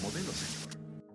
modelo, señor.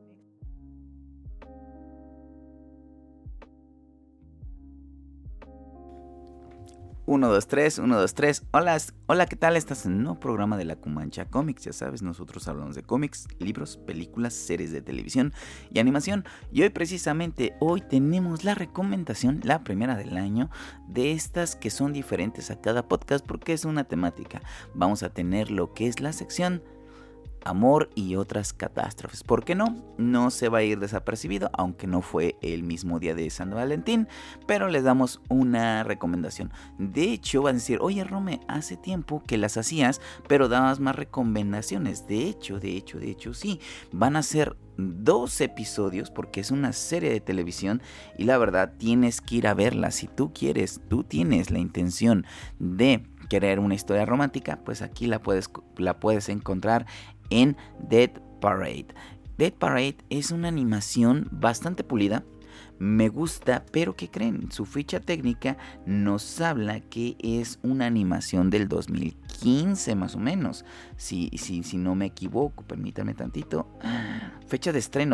Uno, dos, tres, uno, dos, tres. Hola, hola, ¿qué tal? Estás en un nuevo programa de La Cumancha Comics. Ya sabes, nosotros hablamos de cómics, libros, películas, series de televisión y animación. Y hoy precisamente, hoy tenemos la recomendación, la primera del año, de estas que son diferentes a cada podcast porque es una temática. Vamos a tener lo que es la sección Amor y otras catástrofes. ¿Por qué no? No se va a ir desapercibido, aunque no fue el mismo día de San Valentín, pero les damos una recomendación. De hecho, van a decir, oye Rome, hace tiempo que las hacías, pero dabas más recomendaciones. De hecho, sí. Van a ser 2 episodios porque es una serie de televisión y la verdad tienes que ir a verla. Si tú quieres, tú tienes la intención de querer una historia romántica, pues aquí la puedes encontrar en Dead Parade. Dead Parade es una animación bastante pulida. Me gusta, pero ¿qué creen? Su ficha técnica nos habla que es una animación del 2015 más o menos. Si no me equivoco, permítanme tantito. Fecha de estreno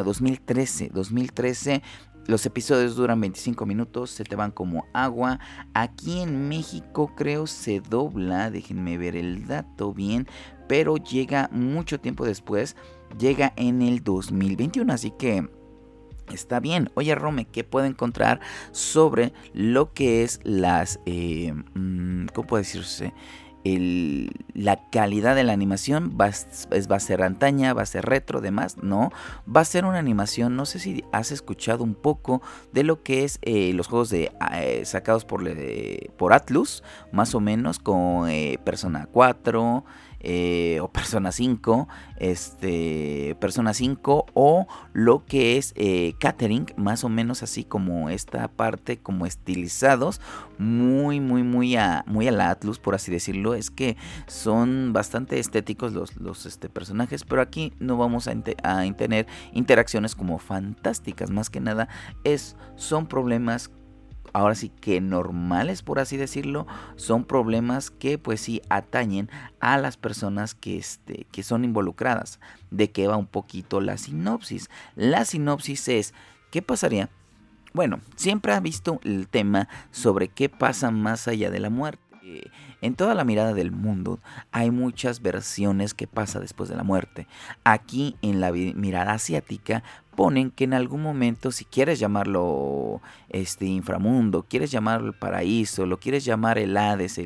2013. Los episodios duran 25 minutos, se te van como agua. Aquí en México creo se dobla, déjenme ver el dato bien, pero llega mucho tiempo después, llega en el 2021, así que está bien. Oye Rome, ¿qué puedo encontrar sobre lo que es las, ¿cómo puede decirse? La calidad de la animación va a ser antaña, va a ser retro, demás, no, va a ser una animación, no sé si has escuchado un poco de lo que es los juegos sacados por Atlus, más o menos, con Persona 4, o Persona 5, Persona 5 o lo que es Catering, más o menos así como esta parte, como estilizados, muy a la Atlus, por así decirlo. Es que son bastante estéticos los personajes, pero aquí no vamos a tener interacciones como fantásticas, más que nada son problemas ahora sí que normales, por así decirlo. Son problemas que pues sí atañen a las personas que son involucradas. ¿De qué va un poquito la sinopsis? La sinopsis es, ¿qué pasaría? Bueno, siempre ha visto el tema sobre qué pasa más allá de la muerte. En toda la mirada del mundo hay muchas versiones que pasa después de la muerte. Aquí en la mirada asiática ponen que en algún momento, si quieres llamarlo inframundo, quieres llamarlo el paraíso, lo quieres llamar el Hades,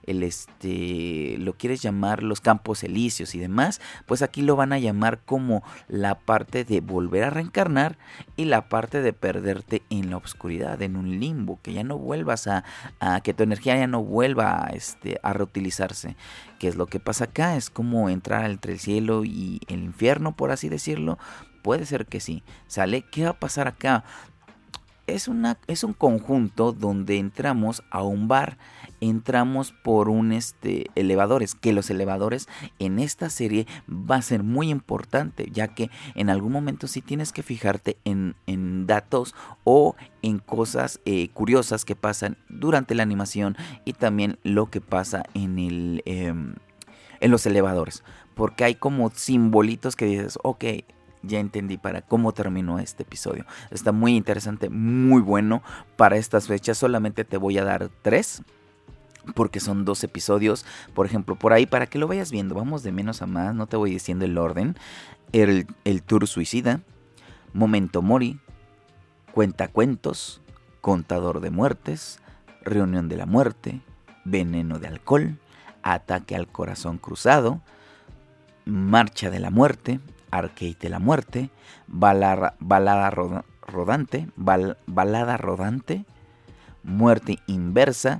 lo quieres llamar los campos elíseos y demás, pues aquí lo van a llamar como la parte de volver a reencarnar y la parte de perderte en la oscuridad, en un limbo, que ya no vuelvas a que tu energía ya no vuelva a reutilizarse. ¿Qué es lo que pasa acá? Es como entrar entre el cielo y el infierno, por así decirlo. Puede ser que sí. ¿Sale? ¿Qué va a pasar acá? Es un conjunto donde entramos a un bar, entramos por un elevadores, que los elevadores en esta serie va a ser muy importante, ya que en algún momento sí tienes que fijarte en datos o en cosas curiosas que pasan durante la animación y también lo que pasa en los elevadores, porque hay como simbolitos que dices, ok, ya entendí para cómo terminó este episodio. Está muy interesante, muy bueno. Para estas fechas solamente te voy a dar 3, porque son 2 episodios. Por ejemplo, por ahí, para que lo vayas viendo, vamos de menos a más, no te voy diciendo el orden. El Tour Suicida, Momento Mori, Cuentacuentos, Contador de Muertes, Reunión de la Muerte, Veneno de Alcohol, Ataque al Corazón Cruzado, Marcha de la Muerte, Arcade de la Muerte, Balada Rodante, Muerte Inversa,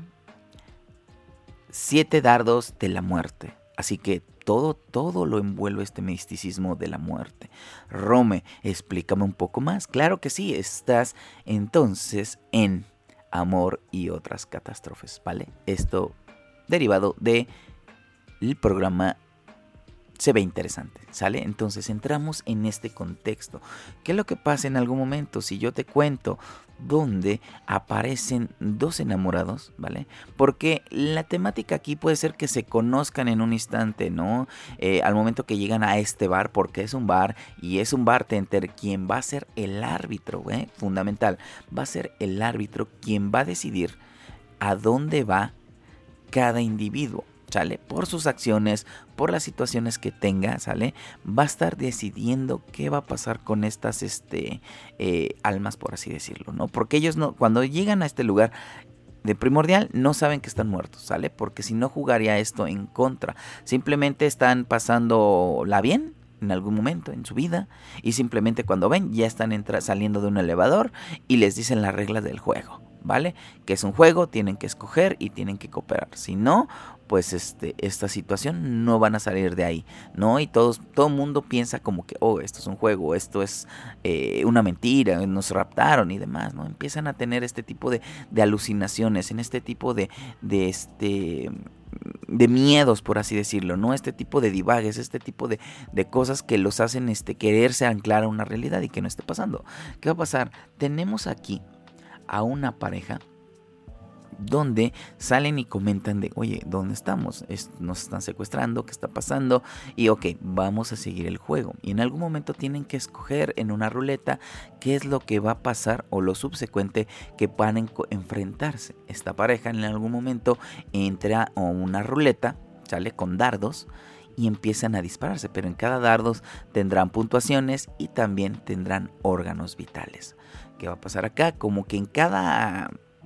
7 dardos de la muerte. Así que todo lo envuelve este misticismo de la muerte. Rome, explícame un poco más. Claro que sí, estás entonces en Amor y otras catástrofes, ¿vale? Esto derivado de el programa se ve interesante, ¿sale? Entonces entramos en este contexto. ¿Qué es lo que pasa en algún momento? Si yo te cuento donde aparecen dos enamorados, ¿vale? Porque la temática aquí puede ser que se conozcan en un instante, ¿no? Al momento que llegan a este bar, porque es un bar y es un bartender quien va a ser el árbitro, fundamental, va a ser el árbitro quien va a decidir a dónde va cada individuo, ¿sale? Por sus acciones, por las situaciones que tenga, ¿sale? Va a estar decidiendo qué va a pasar con estas almas, por así decirlo, ¿no? Porque ellos no, cuando llegan a este lugar de primordial, no saben que están muertos, ¿sale? Porque si no jugaría esto en contra. Simplemente están pasándola bien en algún momento en su vida y simplemente cuando ven ya están saliendo de un elevador y les dicen las reglas del juego, ¿vale? Que es un juego, tienen que escoger y tienen que cooperar. Si no, pues esta situación no van a salir de ahí, ¿no? Y todo el mundo piensa como que, oh, esto es un juego, esto es una mentira, nos raptaron y demás, ¿no? Empiezan a tener este tipo de alucinaciones, en este tipo de miedos, por así decirlo, ¿no? Este tipo de divagues, este tipo de cosas que los hacen quererse anclar a una realidad y que no esté pasando. ¿Qué va a pasar? Tenemos aquí a una pareja donde salen y comentan de, oye, ¿dónde estamos? Nos están secuestrando, ¿qué está pasando? Y ok, vamos a seguir el juego. Y en algún momento tienen que escoger en una ruleta qué es lo que va a pasar o lo subsecuente que van a enfrentarse. Esta pareja en algún momento entra a una ruleta, sale con dardos y empiezan a dispararse, pero en cada dardo tendrán puntuaciones y también tendrán órganos vitales. ¿Qué va a pasar acá? Como que en cada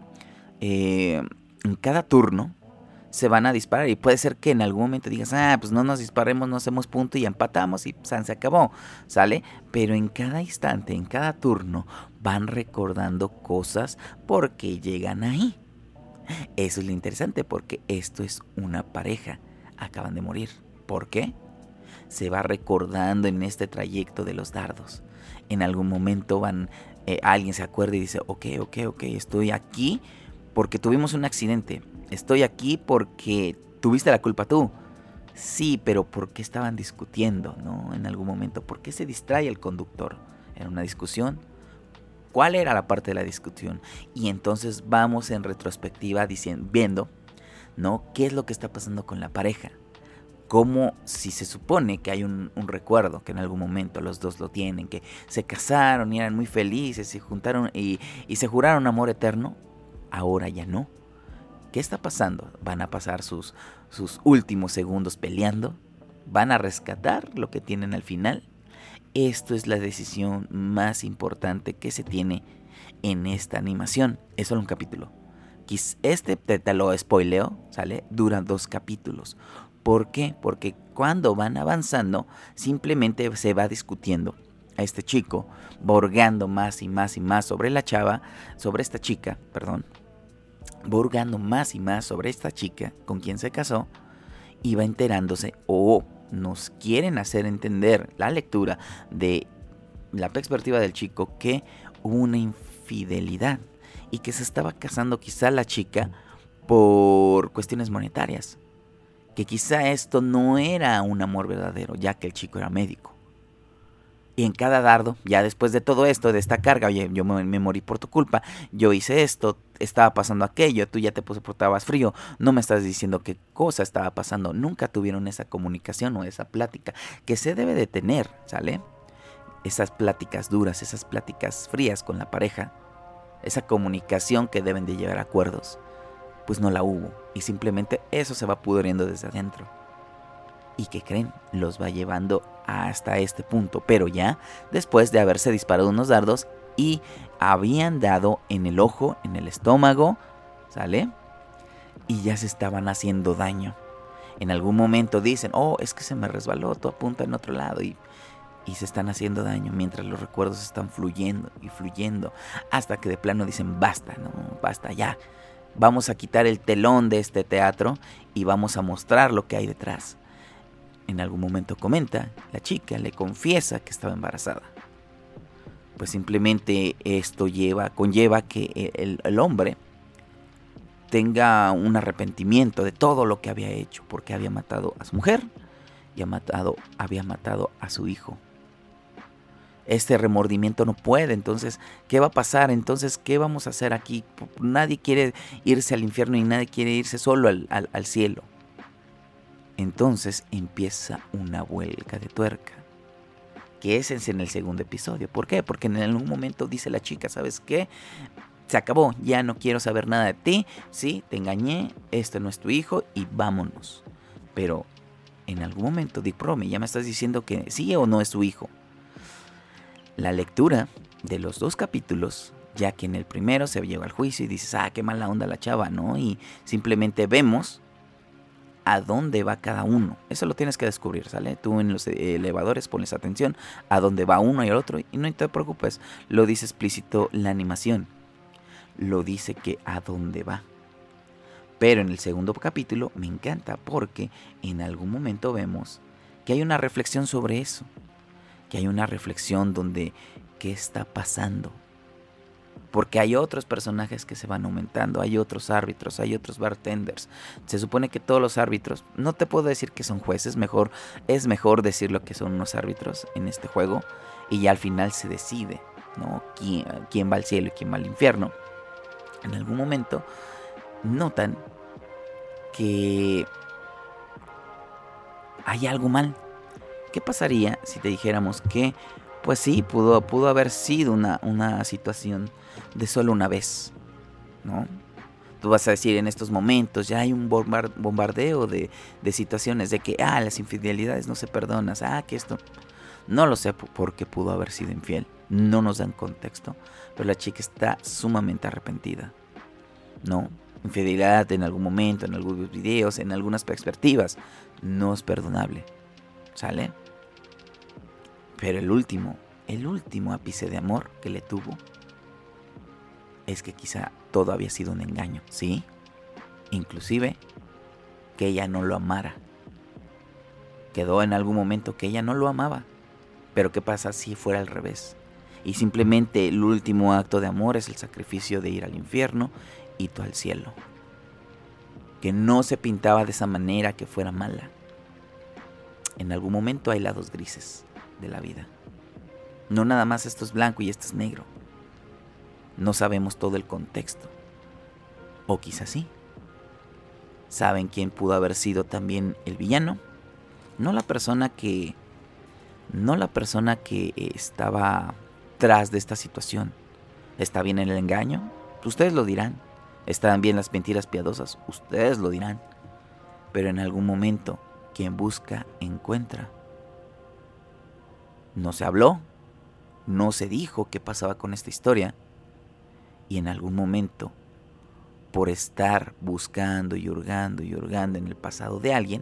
turno se van a disparar y puede ser que en algún momento digas, pues no nos disparemos, no hacemos punto y empatamos y se acabó, ¿sale? Pero en cada instante, en cada turno van recordando cosas porque llegan ahí. Eso es lo interesante porque esto es una pareja, acaban de morir. ¿Por qué? Se va recordando en este trayecto de los dardos. En algún momento alguien se acuerda y dice, ok, estoy aquí porque tuvimos un accidente. Estoy aquí porque tuviste la culpa tú. Sí, pero ¿por qué estaban discutiendo, no? En algún momento, ¿por qué se distrae el conductor? ¿Era una discusión? ¿Cuál era la parte de la discusión? Y entonces vamos en retrospectiva viendo, ¿no? ¿Qué es lo que está pasando con la pareja? Como si se supone que hay un recuerdo, que en algún momento los dos lo tienen, que se casaron y eran muy felices, se juntaron y se juraron amor eterno. Ahora ya no. ¿Qué está pasando? ¿Van a pasar sus últimos segundos peleando? ¿Van a rescatar lo que tienen al final? Esto es la decisión más importante que se tiene en esta animación. Es solo un capítulo. Te lo spoileo, ¿sale? Dura 2 capítulos. ¿Por qué? Porque cuando van avanzando, simplemente se va discutiendo. A este chico va hurgando más y más y más sobre esta chica, va hurgando más y más sobre esta chica con quien se casó y va enterándose nos quieren hacer entender la lectura de la perspectiva del chico que hubo una infidelidad y que se estaba casando quizá la chica por cuestiones monetarias, que quizá esto no era un amor verdadero ya que el chico era médico. Y en cada dardo, ya después de todo esto, de esta carga, oye, yo me morí por tu culpa, yo hice esto, estaba pasando aquello, tú ya te portabas frío, no me estás diciendo qué cosa estaba pasando. Nunca tuvieron esa comunicación o esa plática que se debe de tener, ¿sale? Esas pláticas duras, esas pláticas frías con la pareja, esa comunicación que deben de llevar a acuerdos, pues no la hubo. Y simplemente eso se va pudriendo desde adentro. ¿Y qué creen? Los va llevando hasta este punto, pero ya después de haberse disparado unos dardos y habían dado en el ojo, en el estómago, ¿sale? Y ya se estaban haciendo daño. En algún momento dicen, es que se me resbaló, tú apunta en otro lado y se están haciendo daño mientras los recuerdos están fluyendo y fluyendo hasta que de plano dicen, basta, no, basta ya. Vamos a quitar el telón de este teatro y vamos a mostrar lo que hay detrás. En algún momento comenta, la chica le confiesa que estaba embarazada. Pues simplemente esto conlleva que el hombre tenga un arrepentimiento de todo lo que había hecho, porque había matado a su mujer y había matado a su hijo. Este remordimiento no puede, entonces, ¿qué va a pasar? Entonces, ¿qué vamos a hacer aquí? Nadie quiere irse al infierno y nadie quiere irse solo al cielo. Entonces empieza una vuelta de tuerca, que es en el segundo episodio. ¿Por qué? Porque en algún momento dice la chica, ¿sabes qué? Se acabó, ya no quiero saber nada de ti, sí, te engañé, este no es tu hijo y vámonos. Pero en algún momento, Dick Brome, ya me estás diciendo que sí o no es su hijo. La lectura de los 2 capítulos, ya que en el primero se lleva al juicio y dices, qué mala onda la chava, ¿no? Y simplemente vemos a dónde va cada uno. Eso lo tienes que descubrir, ¿sale? Tú en los elevadores pones atención a dónde va uno y el otro y no te preocupes, lo dice explícito la animación. Lo dice que a dónde va. Pero en el segundo capítulo me encanta porque en algún momento vemos que hay una reflexión sobre eso. Que hay una reflexión donde ¿qué está pasando? Porque hay otros personajes que se van aumentando, hay otros árbitros, hay otros bartenders. Se supone que todos los árbitros, no te puedo decir que son jueces, es mejor decirlo que son unos árbitros en este juego. Y ya al final se decide, ¿no? quién va al cielo y quién va al infierno. En algún momento notan que hay algo mal. ¿Qué pasaría si te dijéramos que, pues sí, pudo haber sido una situación de solo una vez, ¿no? Tú vas a decir en estos momentos ya hay un bombardeo de situaciones de que, las infidelidades no se perdonan, que esto... No lo sé por qué pudo haber sido infiel, no nos dan contexto, pero la chica está sumamente arrepentida, ¿no? Infidelidad en algún momento, en algunos videos, en algunas perspectivas, no es perdonable, ¿sale? Pero el último ápice de amor que le tuvo es que quizá todo había sido un engaño, ¿sí? Inclusive que ella no lo amara. Quedó en algún momento que ella no lo amaba. Pero ¿qué pasa si fuera al revés? Y simplemente el último acto de amor es el sacrificio de ir al infierno y tú al cielo. Que no se pintaba de esa manera que fuera mala. En algún momento hay lados grises de la vida. No nada más esto es blanco y esto es negro. No sabemos todo el contexto. O quizás sí. ¿Saben quién pudo haber sido también el villano? No la persona que estaba tras de esta situación. ¿Está bien el engaño? Ustedes lo dirán. ¿Están bien las mentiras piadosas? Ustedes lo dirán. Pero en algún momento, quien busca, encuentra. No se habló, no se dijo qué pasaba con esta historia. Y en algún momento, por estar buscando y hurgando en el pasado de alguien,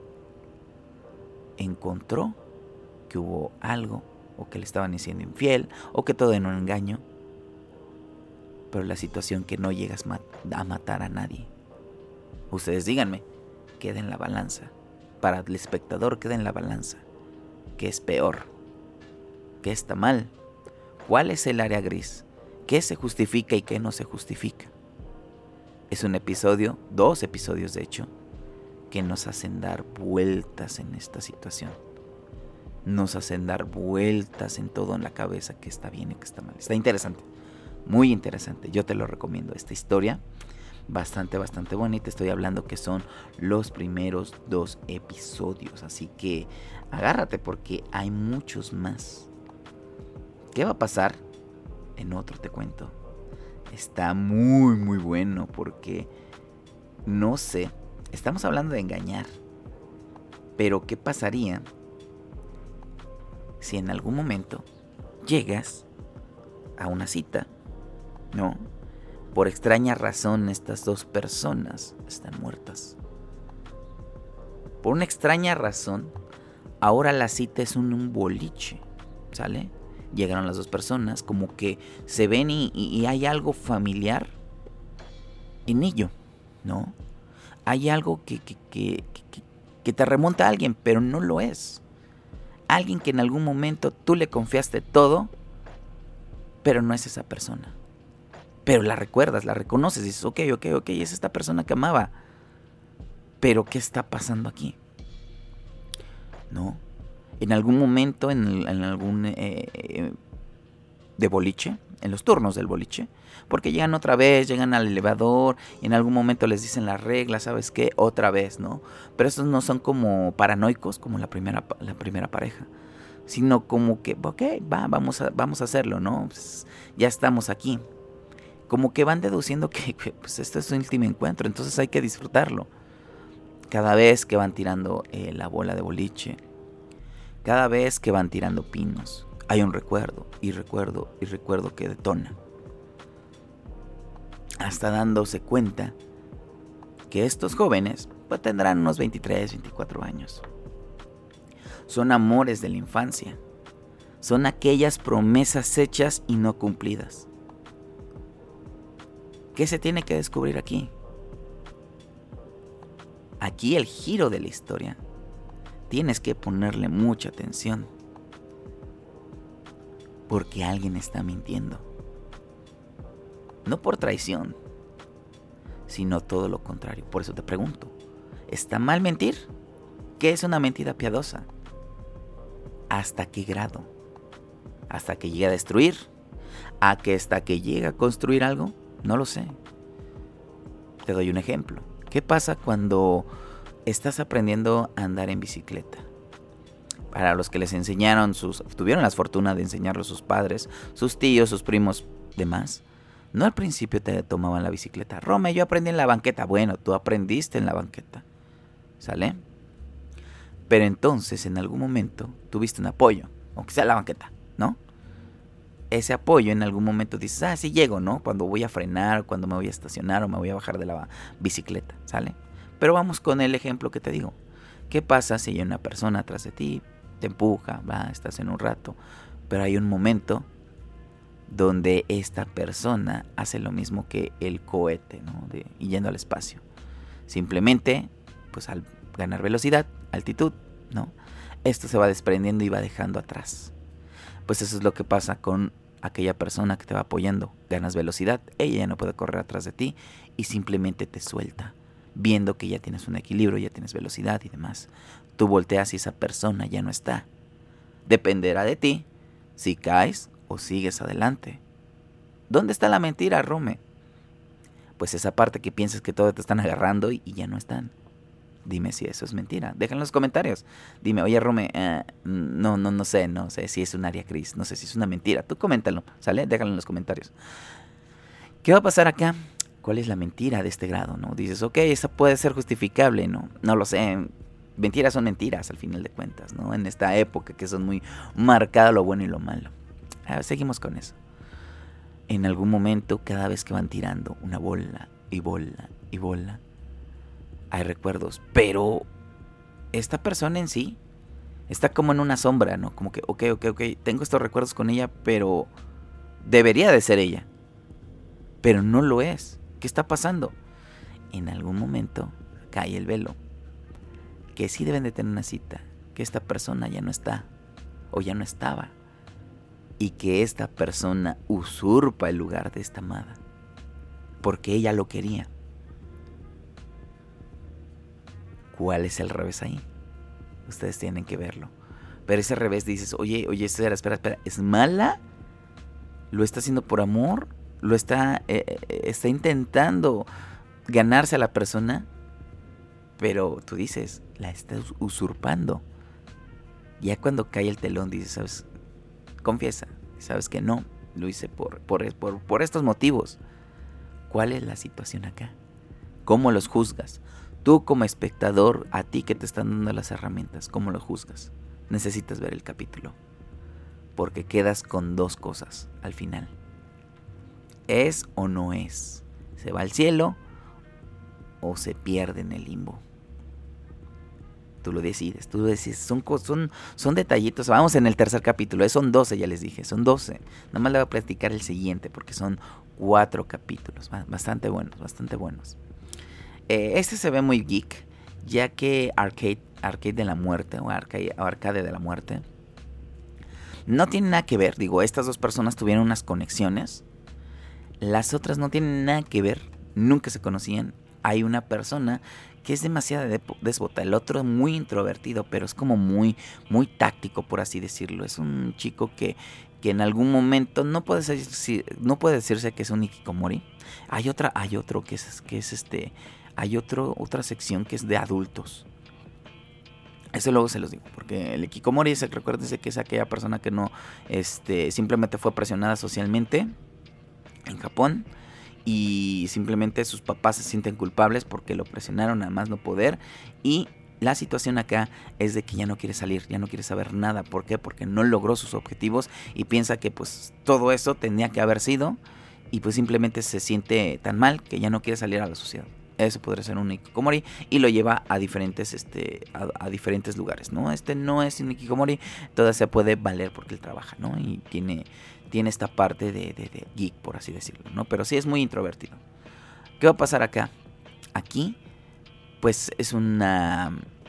encontró que hubo algo, o que le estaban diciendo infiel, o que todo era un engaño. Pero la situación que no llegas a matar a nadie. Ustedes díganme, queda en la balanza. Para el espectador queda en la balanza. ¿Qué es peor? ¿Qué está mal? ¿Cuál es el área gris? ¿Qué se justifica y qué no se justifica? Es un episodio, 2 episodios de hecho, que nos hacen dar vueltas en esta situación. Nos hacen dar vueltas en todo en la cabeza, que está bien y que está mal. Está interesante, muy interesante. Yo te lo recomiendo. Esta historia, bastante buena. Y te estoy hablando que son los primeros 2 episodios. Así que agárrate porque hay muchos más. ¿Qué va a pasar? En otro te cuento. Está muy bueno porque no sé, estamos hablando de engañar, pero ¿qué pasaría si en algún momento llegas a una cita, ¿no? Por extraña razón estas 2 personas están muertas. Por una extraña razón, ahora la cita es un boliche, ¿sale? Llegaron las 2 personas, como que se ven y hay algo familiar en ello, ¿no? Hay algo que te remonta a alguien, pero no lo es. Alguien que en algún momento tú le confiaste todo, pero no es esa persona. Pero la recuerdas, la reconoces, dices, ok, es esta persona que amaba. Pero ¿qué está pasando aquí? ¿no? En algún momento, en algún de boliche, en los turnos del boliche, porque llegan otra vez, llegan al elevador, y en algún momento les dicen las reglas, ¿sabes qué? Otra vez, ¿no? Pero estos no son como paranoicos, como la primera pareja, sino como que, ok, vamos a hacerlo, ¿no? Pues, ya estamos aquí. Como que van deduciendo que pues este es su último encuentro, entonces hay que disfrutarlo. Cada vez que van tirando la bola de boliche, cada vez que van tirando pinos, hay un recuerdo que detona. Hasta dándose cuenta que estos jóvenes pues, tendrán unos 23, 24 años. Son amores de la infancia. Son aquellas promesas hechas y no cumplidas. ¿Qué se tiene que descubrir aquí? Aquí el giro de la historia. Tienes que ponerle mucha atención. Porque alguien está mintiendo. No por traición, sino todo lo contrario. Por eso te pregunto, ¿está mal mentir? ¿Qué es una mentira piadosa? ¿Hasta qué grado? ¿Hasta que llegue a destruir? ¿Hasta que llegue a construir algo? No lo sé. Te doy un ejemplo. ¿Qué pasa cuando estás aprendiendo a andar en bicicleta? Para los que les enseñaron tuvieron la fortuna de enseñarlo sus padres, sus tíos, sus primos, demás. No al principio te tomaban la bicicleta. Rome, yo aprendí en la banqueta. Bueno, tú aprendiste en la banqueta. ¿Sale? Pero entonces en algún momento tuviste un apoyo, aunque sea la banqueta, ¿no? Ese apoyo en algún momento dices, sí llego, ¿no? Cuando voy a frenar, cuando me voy a estacionar o me voy a bajar de la bicicleta, ¿sale? Pero vamos con el ejemplo que te digo. ¿Qué pasa si hay una persona atrás de ti, te empuja, estás en un rato, pero hay un momento donde esta persona hace lo mismo que el cohete, ¿no? Y yendo al espacio. Simplemente, pues al ganar velocidad, altitud, ¿no? Esto se va desprendiendo y va dejando atrás. Pues eso es lo que pasa con aquella persona que te va apoyando. Ganas velocidad, ella ya no puede correr atrás de ti y simplemente te suelta, viendo que ya tienes un equilibrio, ya tienes velocidad y demás. Tú volteas y esa persona ya no está. Dependerá de ti si caes o sigues adelante. ¿Dónde está la mentira, Rome? Pues esa parte que piensas que todo te están agarrando y ya no están. Dime si eso es mentira. Déjalo en los comentarios. Dime, oye, Rome, no sé si es un área gris, no sé si es una mentira. Tú coméntalo, ¿sale? Déjalo en los comentarios. ¿Qué va a pasar acá? ¿Cuál es la mentira de este grado, no? Dices, ok, esa puede ser justificable, ¿no? No lo sé. Mentiras son mentiras, al final de cuentas, ¿no? En esta época que son muy marcadas lo bueno y lo malo. Seguimos con eso. En algún momento, cada vez que van tirando una bola y bola y bola, hay recuerdos, pero esta persona en sí está como en una sombra, ¿no? Como que, ok, tengo estos recuerdos con ella, pero debería de ser ella, pero no lo es. ¿Qué está pasando? En algún momento cae el velo, que sí deben de tener una cita, que esta persona ya no está, o ya no estaba, y que esta persona usurpa el lugar de esta amada, porque ella lo quería. ¿Cuál es el revés ahí? Ustedes tienen que verlo. Pero ese revés dices, oye, espera, ¿es mala? ¿Lo está haciendo por amor? ¿Lo está intentando ganarse a la persona? Pero tú dices, la está usurpando. Ya cuando cae el telón dices, ¿sabes? Confiesa, sabes que no, lo hice por estos motivos. ¿Cuál es la situación acá? ¿Cómo los juzgas? Tú como espectador, a ti que te están dando las herramientas, ¿cómo lo juzgas? Necesitas ver el capítulo, porque quedas con dos cosas al final. ¿Es o no es? ¿Se va al cielo o se pierde en el limbo? Tú lo decides, son detallitos. Vamos en el tercer capítulo, son 12, ya les dije, son 12. Nada más le voy a platicar el siguiente porque son 4 capítulos, bastante buenos. Este se ve muy geek, ya que Arcade de la Muerte o Arcade de la Muerte no tiene nada que ver. Digo, estas dos personas tuvieron unas conexiones, las otras no tienen nada que ver, nunca se conocían. Hay una persona que es demasiado déspota. El otro es muy introvertido, pero es como muy, muy táctico, por así decirlo. Es un chico que en algún momento no puede decirse que es un hikikomori. Hay otro que es hay otra sección que es de adultos. Eso luego se los digo, porque el hikikomori recuérdense que es aquella persona que no simplemente fue presionada socialmente en Japón y simplemente sus papás se sienten culpables porque lo presionaron a más no poder. Y la situación acá es de que ya no quiere salir, ya no quiere saber nada. ¿Por qué? Porque no logró sus objetivos y piensa que pues todo eso tenía que haber sido, y pues simplemente se siente tan mal que ya no quiere salir a la sociedad. Eso podría ser un hikikomori y lo lleva a diferentes a diferentes lugares, ¿no? No es un hikikomori, todavía se puede valer porque él trabaja, ¿no? Y tiene esta parte de geek, por así decirlo, ¿no? Pero sí es muy introvertido. ¿Qué va a pasar acá? Aquí, pues es una...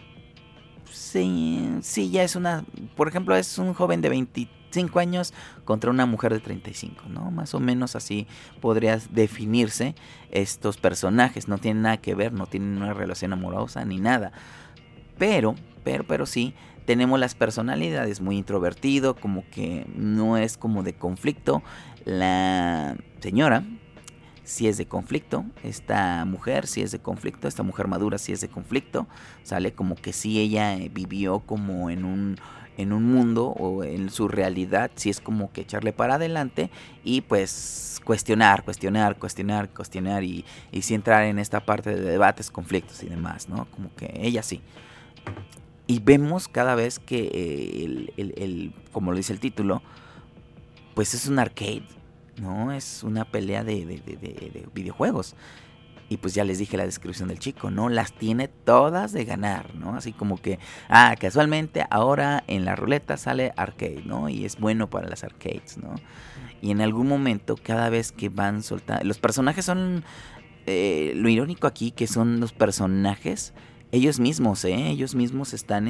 Sí, ya es una... Por ejemplo, es un joven de 25 años contra una mujer de 35, ¿no? Más o menos así podría definirse estos personajes. No tienen nada que ver, no tienen una relación amorosa ni nada. Pero sí, tenemos las personalidades muy introvertido, como que no es como de conflicto. La señora sí es de conflicto, esta mujer sí es de conflicto, esta mujer madura sí es de conflicto, sale como que sí ella vivió como en un mundo o en su realidad, sí es como que echarle para adelante y pues cuestionar y sí entrar en esta parte de debates, conflictos y demás, ¿no? Como que ella sí. Y vemos cada vez que como lo dice el título, pues es un arcade, ¿no? Es una pelea de videojuegos. Y pues ya les dije la descripción del chico, ¿no? Las tiene todas de ganar, ¿no? Así como que, casualmente ahora en la ruleta sale arcade, ¿no? Y es bueno para las arcades, ¿no? Y en algún momento, cada vez que van soltando... Los personajes son... lo irónico aquí que son los personajes... Ellos mismos están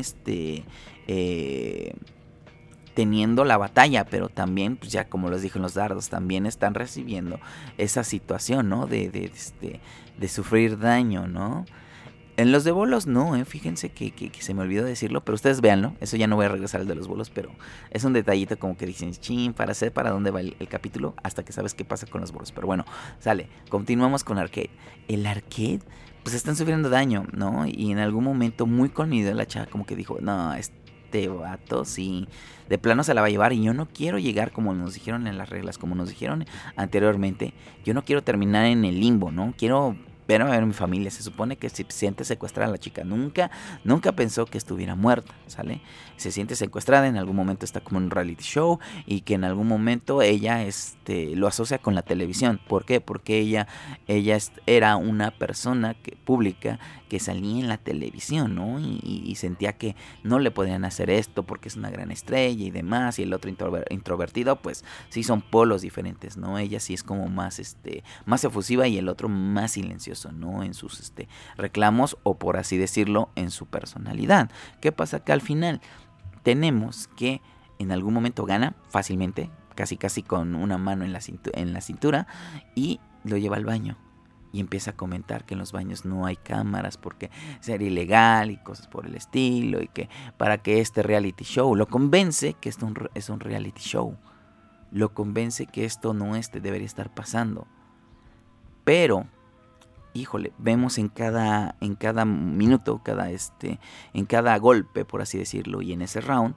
teniendo la batalla, pero también, pues ya como les dije en los dardos, también están recibiendo esa situación, ¿no? De sufrir daño, ¿no? En los de bolos no, fíjense que se me olvidó decirlo, pero ustedes véanlo, eso ya no voy a regresar al de los bolos, pero es un detallito como que dicen, chin, para saber para dónde va el capítulo, hasta que sabes qué pasa con los bolos, pero bueno, sale, continuamos con arcade. El arcade, pues están sufriendo daño, ¿no? Y en algún momento muy conmigo la chava como que dijo, no, este vato sí, de plano se la va a llevar y yo no quiero llegar como nos dijeron en las reglas, como nos dijeron anteriormente, yo no quiero terminar en el limbo, ¿no? Quiero ver a mi familia. Se supone que se siente secuestrada la chica. Nunca pensó que estuviera muerta, ¿sale? Se siente secuestrada, en algún momento está como en un reality show y que en algún momento ella lo asocia con la televisión. ¿Por qué? Porque ella era una persona pública que salía en la televisión, ¿no? Y sentía que no le podían hacer esto porque es una gran estrella y demás. Y el otro introvertido, pues sí son polos diferentes, ¿no? Ella sí es como más efusiva y el otro más silencioso, ¿no? En sus reclamos o, por así decirlo, en su personalidad. ¿Qué pasa? Que al final tenemos que en algún momento gana fácilmente, casi con una mano en la cintura, y lo lleva al baño. Y empieza a comentar que en los baños no hay cámaras porque sería ilegal y cosas por el estilo. Y que para que este reality show lo convence que esto es un reality show. Lo convence que esto no debería estar pasando. Pero, híjole, vemos en cada minuto, en cada golpe, por así decirlo, y en ese round,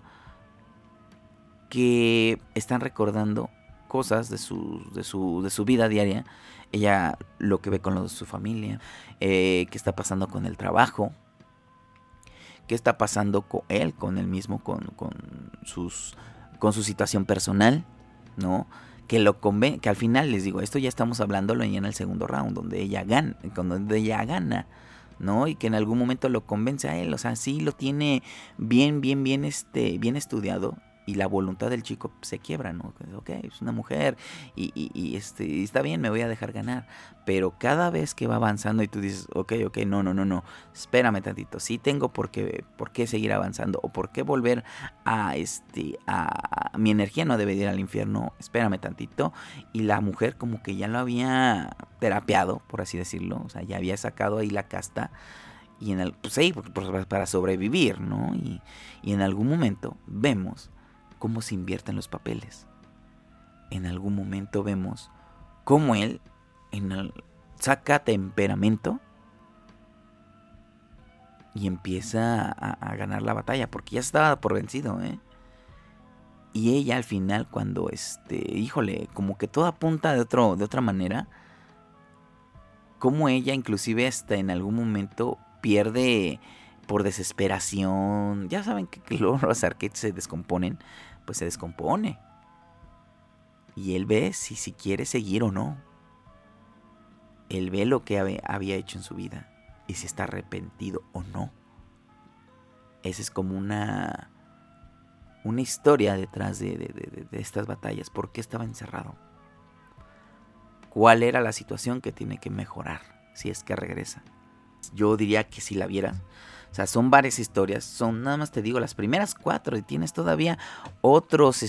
que están recordando cosas de su vida diaria. Ella lo que ve con lo de su familia, qué está pasando con el trabajo, qué está pasando con él mismo, con su situación personal, ¿no? Que al final, les digo, esto ya estamos hablándolo ya en el segundo round, donde ella gana, ¿no? Y que en algún momento lo convence a él, o sea, sí lo tiene bien estudiado. Y la voluntad del chico se quiebra, ¿no? Ok, es una mujer y está bien, me voy a dejar ganar. Pero cada vez que va avanzando y tú dices, ok, no, espérame tantito. Sí tengo por qué seguir avanzando o por qué volver a mi energía no debe ir al infierno. Espérame tantito. Y la mujer como que ya lo había terapiado, por así decirlo. O sea, ya había sacado ahí la casta. Y pues sí, para sobrevivir, ¿no? Y en algún momento vemos cómo se invierten los papeles. En algún momento vemos cómo él saca temperamento y empieza a ganar la batalla, porque ya estaba por vencido, ¿eh? Y ella al final, cuando híjole, como que todo apunta de otra manera, como ella inclusive hasta en algún momento pierde por desesperación. Ya saben que luego los arcades se descomponen, pues se descompone. Y él ve si quiere seguir o no. Él ve lo que había hecho en su vida y si está arrepentido o no. Esa es como una historia detrás de estas batallas. ¿Por qué estaba encerrado? ¿Cuál era la situación que tiene que mejorar si es que regresa? Yo diría que si la vieras. O sea, son varias historias. Son, nada más te digo, las primeras 4. Y tienes todavía otros,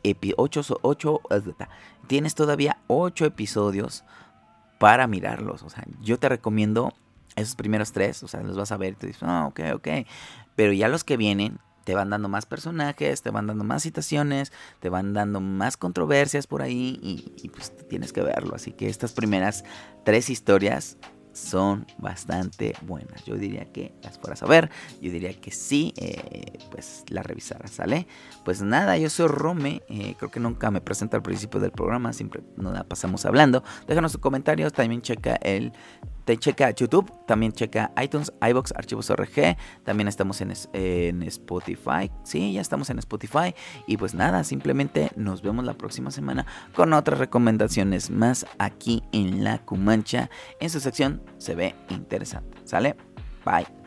tienes todavía 8 episodios para mirarlos. O sea, yo te recomiendo esos primeros 3. O sea, los vas a ver y te dices, ok. Pero ya los que vienen te van dando más personajes, te van dando más situaciones, te van dando más controversias por ahí y pues tienes que verlo. Así que estas primeras 3 historias son bastante buenas. Yo diría que las fueras a ver. Yo diría que sí, pues las revisaras, ¿sale? Pues nada, yo soy Rome. Creo que nunca me presento al principio del programa. Siempre nos la pasamos hablando. Déjanos tus comentarios. También checa YouTube. También checa iTunes, iVoox, Archivos ORG. También estamos en Spotify. Sí, ya estamos en Spotify. Y pues nada, simplemente nos vemos la próxima semana con otras recomendaciones más aquí en La Cumancha, en su sección Se Ve Interesante. ¿Sale? Bye.